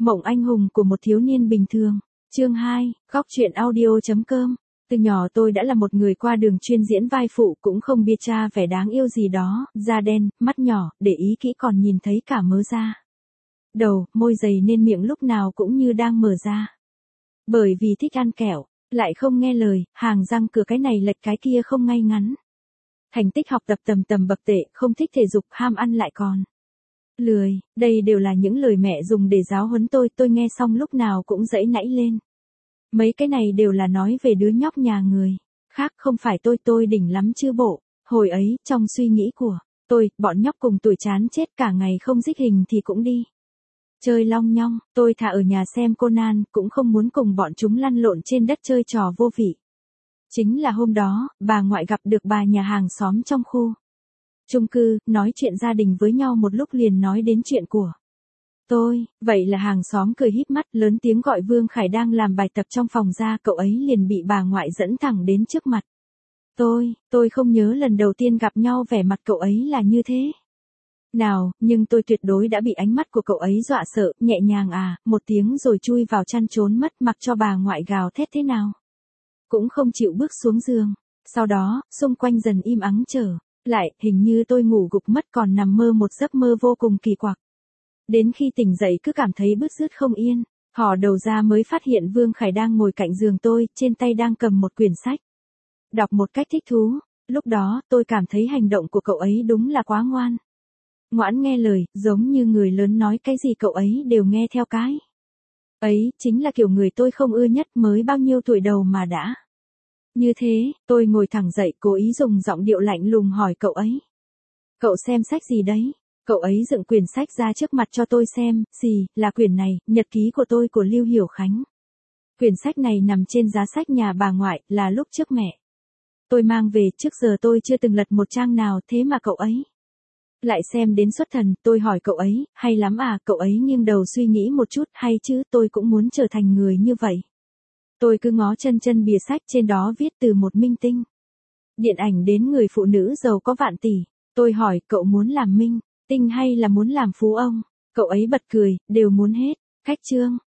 Mộng anh hùng của một thiếu niên bình thường. Chương 2, góc truyện audio.com. Từ nhỏ tôi đã là một người qua đường chuyên diễn vai phụ, cũng không bia cha vẻ đáng yêu gì đó, da đen, mắt nhỏ, để ý kỹ còn nhìn thấy cả mớ da. Đầu, môi dày nên miệng lúc nào cũng như đang mở ra. Bởi vì thích ăn kẹo, lại không nghe lời, hàng răng cửa cái này lệch cái kia không ngay ngắn. Thành tích học tập tầm bậc tệ, không thích thể dục, ham ăn lại còn lười, đây đều là những lời mẹ dùng để giáo huấn tôi nghe xong lúc nào cũng giãy nảy lên. Mấy cái này đều là nói về đứa nhóc nhà người khác, không phải tôi đỉnh lắm chưa bộ. Hồi ấy, trong suy nghĩ của tôi, bọn nhóc cùng tuổi chán chết cả ngày không dích hình thì cũng đi chơi long nhong, tôi thà ở nhà xem Conan, cũng không muốn cùng bọn chúng lăn lộn trên đất chơi trò vô vị. Chính là hôm đó, bà ngoại gặp được bà nhà hàng xóm trong khu chung cư, nói chuyện gia đình với nhau một lúc liền nói đến chuyện của tôi. Vậy là hàng xóm cười híp mắt, lớn tiếng gọi Vương Khải đang làm bài tập trong phòng ra, cậu ấy liền bị bà ngoại dẫn thẳng đến trước mặt tôi không nhớ lần đầu tiên gặp nhau vẻ mặt cậu ấy là như thế nào, nhưng tôi tuyệt đối đã bị ánh mắt của cậu ấy dọa sợ, nhẹ nhàng một tiếng rồi chui vào chăn trốn mất, mặc cho bà ngoại gào thét thế nào cũng không chịu bước xuống giường. Sau đó, xung quanh dần im ắng trở lại, hình như tôi ngủ gục mất, còn nằm mơ một giấc mơ vô cùng kỳ quặc. Đến khi tỉnh dậy cứ cảm thấy bứt rứt không yên, thò đầu ra mới phát hiện Vương Khải đang ngồi cạnh giường tôi, trên tay đang cầm một quyển sách, đọc một cách thích thú. Lúc đó, tôi cảm thấy hành động của cậu ấy đúng là quá ngoãn nghe lời, giống như người lớn nói cái gì cậu ấy đều nghe theo cái ấy, chính là kiểu người tôi không ưa nhất, mới bao nhiêu tuổi đầu mà đã như thế. Tôi ngồi thẳng dậy, cố ý dùng giọng điệu lạnh lùng hỏi cậu ấy. Cậu xem sách gì đấy? Cậu ấy dựng quyển sách ra trước mặt cho tôi xem, gì, là quyển này, nhật ký của tôi của Lưu Hiểu Khánh. Quyển sách này nằm trên giá sách nhà bà ngoại, là lúc trước mẹ tôi mang về, trước giờ tôi chưa từng lật một trang nào, thế mà cậu ấy lại xem đến xuất thần. Tôi hỏi cậu ấy, hay lắm à? Cậu ấy nghiêng đầu suy nghĩ một chút, hay chứ, tôi cũng muốn trở thành người như vậy. Tôi cứ ngó chân bìa sách, trên đó viết từ một minh tinh điện ảnh đến người phụ nữ giàu có vạn tỷ. Tôi hỏi, cậu muốn làm minh tinh hay là muốn làm phú ông? Cậu ấy bật cười, đều muốn hết. Khách trương,